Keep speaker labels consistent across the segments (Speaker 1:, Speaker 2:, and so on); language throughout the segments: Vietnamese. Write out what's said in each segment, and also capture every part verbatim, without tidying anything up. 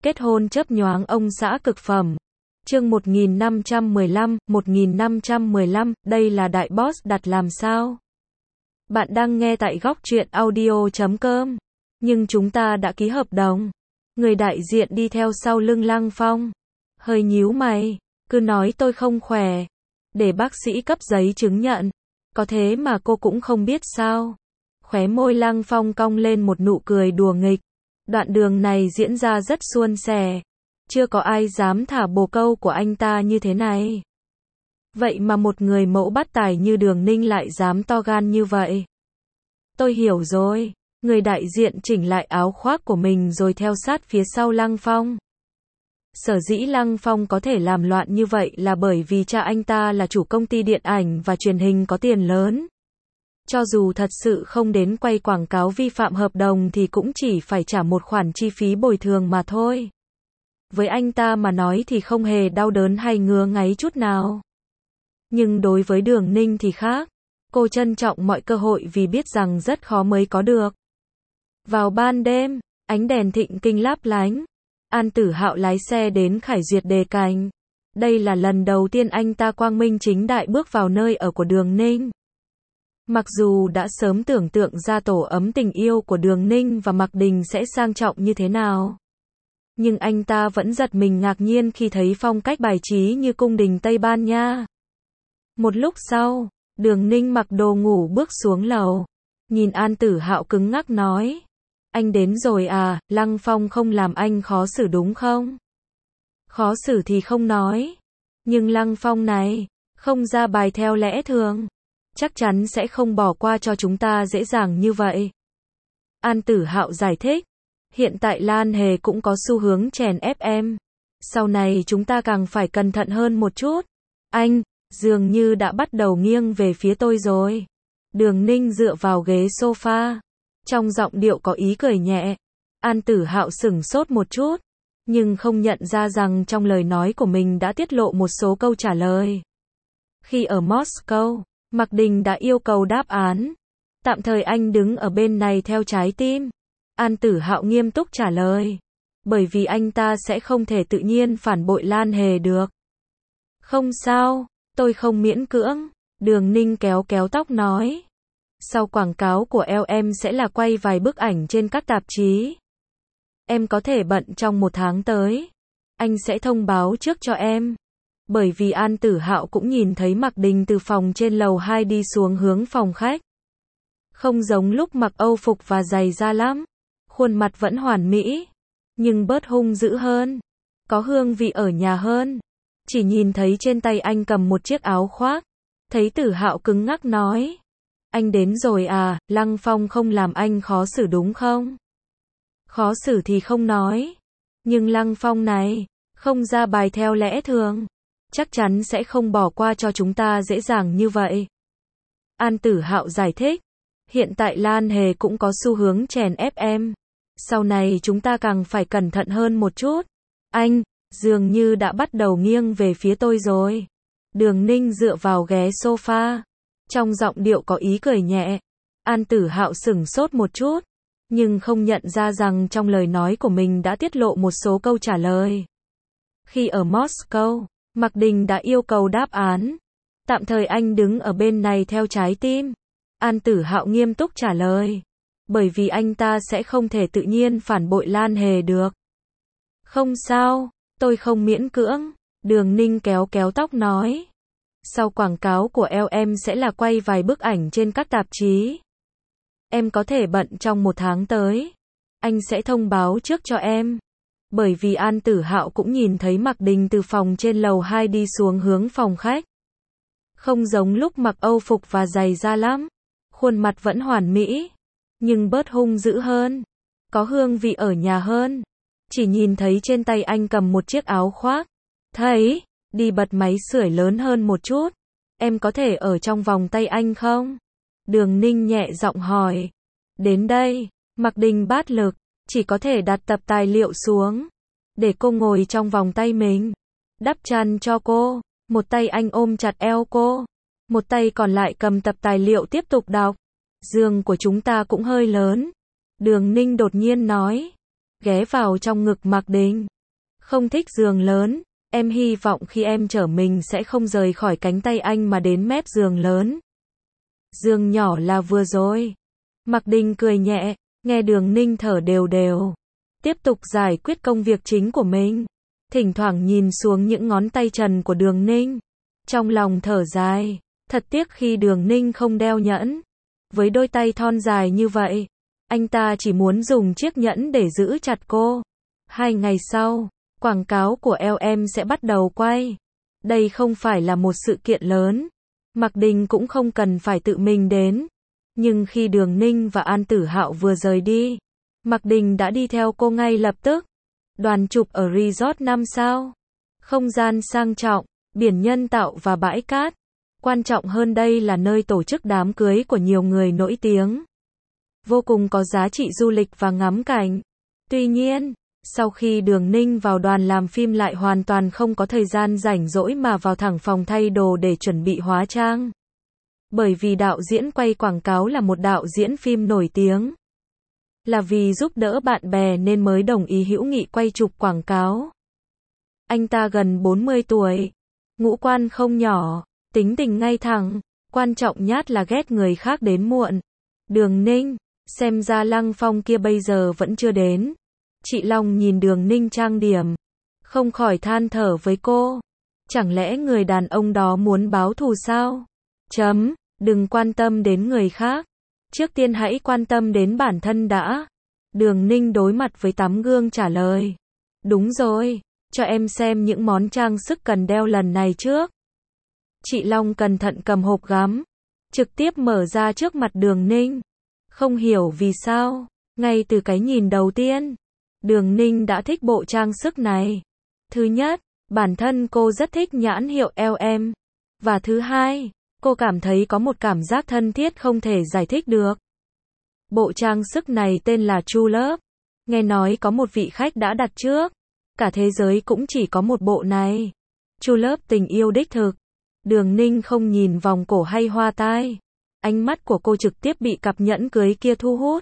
Speaker 1: Kết hôn chớp nhoáng ông xã cực phẩm. Chương một nghìn năm trăm mười lăm, một nghìn năm trăm mười lăm, đây là đại boss đặt làm sao? Bạn đang nghe tại góc truyện audio chấm com. Nhưng chúng ta đã ký hợp đồng. Người đại diện đi theo sau lưng Lăng Phong. Hơi nhíu mày, cứ nói tôi không khỏe. Để bác sĩ cấp giấy chứng nhận. Có thế mà cô cũng không biết sao? Khóe môi Lăng Phong cong lên một nụ cười đùa nghịch. Đoạn đường này diễn ra rất suôn sẻ. Chưa có ai dám thả bồ câu của anh ta như thế này. Vậy mà một người mẫu bắt tài như Đường Ninh lại dám to gan như vậy. Tôi hiểu rồi. Người đại diện chỉnh lại áo khoác của mình rồi theo sát phía sau Lăng Phong. Sở dĩ Lăng Phong có thể làm loạn như vậy là bởi vì cha anh ta là chủ công ty điện ảnh và truyền hình có tiền lớn. Cho dù thật sự không đến quay quảng cáo vi phạm hợp đồng thì cũng chỉ phải trả một khoản chi phí bồi thường mà thôi. Với anh ta mà nói thì không hề đau đớn hay ngứa ngáy chút nào. Nhưng đối với Đường Ninh thì khác. Cô trân trọng mọi cơ hội vì biết rằng rất khó mới có được. Vào ban đêm, ánh đèn thịnh kinh láp lánh. An Tử Hạo lái xe đến Khải Duyệt Đề Cảnh. Đây là lần đầu tiên anh ta quang minh chính đại bước vào nơi ở của Đường Ninh. Mặc dù đã sớm tưởng tượng ra tổ ấm tình yêu của Đường Ninh và Mạc Đình sẽ sang trọng như thế nào. Nhưng anh ta vẫn giật mình ngạc nhiên khi thấy phong cách bài trí như cung đình Tây Ban Nha. Một lúc sau, Đường Ninh mặc đồ ngủ bước xuống lầu. Nhìn An Tử Hạo cứng ngắc nói. Anh đến rồi à, Lăng Phong không làm anh khó xử đúng không? Khó xử thì không nói. Nhưng Lăng Phong này, không ra bài theo lẽ thường. Chắc chắn sẽ không bỏ qua cho chúng ta dễ dàng như vậy. An Tử Hạo giải thích. Hiện tại Lan Hề cũng có xu hướng chèn ép em. Sau này chúng ta càng phải cẩn thận hơn một chút. Anh, dường như đã bắt đầu nghiêng về phía tôi rồi. Đường Ninh dựa vào ghế sofa. Trong giọng điệu có ý cười nhẹ. An Tử Hạo sửng sốt một chút. Nhưng không nhận ra rằng trong lời nói của mình đã tiết lộ một số câu trả lời. Khi ở Moscow, Mạc Đình đã yêu cầu đáp án. Tạm thời anh đứng ở bên này theo trái tim. An Tử Hạo nghiêm túc trả lời. Bởi vì anh ta sẽ không thể tự nhiên phản bội Lan Hề được. Không sao, tôi không miễn cưỡng. Đường Ninh kéo kéo tóc nói. Sau quảng cáo của eo em sẽ là quay vài bức ảnh trên các tạp chí. Em có thể bận trong một tháng tới. Anh sẽ thông báo trước cho em. Bởi vì An Tử Hạo cũng nhìn thấy Mạc Đình từ phòng trên lầu hai đi xuống hướng phòng khách. Không giống lúc mặc Âu phục và giày da lắm. Khuôn mặt vẫn hoàn mỹ. Nhưng bớt hung dữ hơn. Có hương vị ở nhà hơn. Chỉ nhìn thấy trên tay anh cầm một chiếc áo khoác. Thấy Tử Hạo cứng ngắc nói. Anh đến rồi à, Lăng Phong không làm anh khó xử đúng không? Khó xử thì không nói. Nhưng Lăng Phong này, không ra bài theo lẽ thường. Chắc chắn sẽ không bỏ qua cho chúng ta dễ dàng như vậy. An Tử Hạo giải thích. Hiện tại Lan Hề cũng có xu hướng chèn ép em. Sau này chúng ta càng phải cẩn thận hơn một chút. Anh, dường như đã bắt đầu nghiêng về phía tôi rồi. Đường Ninh dựa vào ghế sofa. Trong giọng điệu có ý cười nhẹ. An Tử Hạo sửng sốt một chút. Nhưng không nhận ra rằng trong lời nói của mình đã tiết lộ một số câu trả lời. Khi ở Moscow, Mạc Đình đã yêu cầu đáp án. Tạm thời anh đứng ở bên này theo trái tim. An Tử Hạo nghiêm túc trả lời. Bởi vì anh ta sẽ không thể tự nhiên phản bội Lan Hề được. Không sao, tôi không miễn cưỡng. Đường Ninh kéo kéo tóc nói. Sau quảng cáo của eo em sẽ là quay vài bức ảnh trên các tạp chí. Em có thể bận trong một tháng tới. Anh sẽ thông báo trước cho em. Bởi vì An Tử Hạo cũng nhìn thấy Mạc Đình từ phòng trên lầu hai đi xuống hướng phòng khách. Không giống lúc mặc Âu phục và giày da lắm. Khuôn mặt vẫn hoàn mỹ. Nhưng bớt hung dữ hơn. Có hương vị ở nhà hơn. Chỉ nhìn thấy trên tay anh cầm một chiếc áo khoác. Thấy, đi bật máy sưởi lớn hơn một chút. Em có thể ở trong vòng tay anh không? Đường Ninh nhẹ giọng hỏi. Đến đây, Mạc Đình bát lực. Chỉ có thể đặt tập tài liệu xuống. Để cô ngồi trong vòng tay mình. Đắp chăn cho cô. Một tay anh ôm chặt eo cô. Một tay còn lại cầm tập tài liệu tiếp tục đọc. Giường của chúng ta cũng hơi lớn. Đường Ninh đột nhiên nói. Ghé vào trong ngực Mạc Đình. Không thích giường lớn, em hy vọng khi em chở mình sẽ không rời khỏi cánh tay anh mà đến mép giường lớn. Giường nhỏ là vừa rồi. Mạc Đình cười nhẹ, nghe Đường Ninh thở đều đều. Tiếp tục giải quyết công việc chính của mình. Thỉnh thoảng nhìn xuống những ngón tay trần của Đường Ninh. Trong lòng thở dài, thật tiếc khi Đường Ninh không đeo nhẫn. Với đôi tay thon dài như vậy, anh ta chỉ muốn dùng chiếc nhẫn để giữ chặt cô. Hai ngày sau, quảng cáo của lờ em sẽ bắt đầu quay. Đây không phải là một sự kiện lớn. Mạc Đình cũng không cần phải tự mình đến. Nhưng khi Đường Ninh và An Tử Hạo vừa rời đi, Mạc Đình đã đi theo cô ngay lập tức. Đoàn chụp ở resort năm sao. Không gian sang trọng, biển nhân tạo và bãi cát. Quan trọng hơn đây là nơi tổ chức đám cưới của nhiều người nổi tiếng. Vô cùng có giá trị du lịch và ngắm cảnh. Tuy nhiên, sau khi Đường Ninh vào đoàn làm phim lại hoàn toàn không có thời gian rảnh rỗi mà vào thẳng phòng thay đồ để chuẩn bị hóa trang. Bởi vì đạo diễn quay quảng cáo là một đạo diễn phim nổi tiếng. Là vì giúp đỡ bạn bè nên mới đồng ý hữu nghị quay chụp quảng cáo. Anh ta gần bốn mươi tuổi, ngũ quan không nhỏ, tính tình ngay thẳng, quan trọng nhất là ghét người khác đến muộn. Đường Ninh, xem ra Lăng Phong kia bây giờ vẫn chưa đến. Chị Long nhìn Đường Ninh trang điểm, không khỏi than thở với cô. Chẳng lẽ người đàn ông đó muốn báo thù sao? Chấm, đừng quan tâm đến người khác. Trước tiên hãy quan tâm đến bản thân đã. Đường Ninh đối mặt với tấm gương trả lời. Đúng rồi, cho em xem những món trang sức cần đeo lần này trước. Chị Long cẩn thận cầm hộp gấm, trực tiếp mở ra trước mặt Đường Ninh. Không hiểu vì sao, ngay từ cái nhìn đầu tiên, Đường Ninh đã thích bộ trang sức này. Thứ nhất, bản thân cô rất thích nhãn hiệu lờ em. Và thứ hai, cô cảm thấy có một cảm giác thân thiết không thể giải thích được. Bộ trang sức này tên là True Love. Nghe nói có một vị khách đã đặt trước. Cả thế giới cũng chỉ có một bộ này. True Love tình yêu đích thực. Đường Ninh không nhìn vòng cổ hay hoa tai. Ánh mắt của cô trực tiếp bị cặp nhẫn cưới kia thu hút.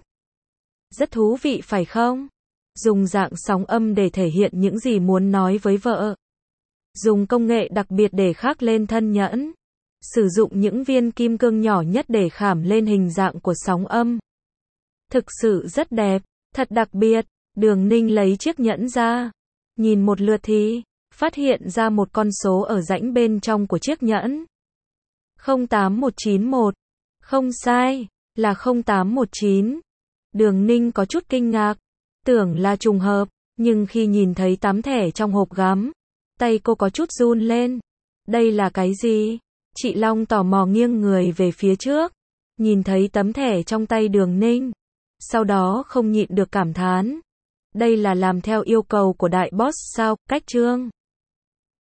Speaker 1: Rất thú vị phải không? Dùng dạng sóng âm để thể hiện những gì muốn nói với vợ. Dùng công nghệ đặc biệt để khắc lên thân nhẫn. Sử dụng những viên kim cương nhỏ nhất để khảm lên hình dạng của sóng âm. Thực sự rất đẹp, thật đặc biệt. Đường Ninh lấy chiếc nhẫn ra, nhìn một lượt thì phát hiện ra một con số ở rãnh bên trong của chiếc nhẫn. không tám một chín một. Không sai, là không tám một chín. Đường Ninh có chút kinh ngạc, tưởng là trùng hợp, nhưng khi nhìn thấy tấm thẻ trong hộp gấm, tay cô có chút run lên. Đây là cái gì? Chị Long tò mò nghiêng người về phía trước, nhìn thấy tấm thẻ trong tay Đường Ninh. Sau đó không nhịn được cảm thán. Đây là làm theo yêu cầu của đại boss sao, Cách Trương?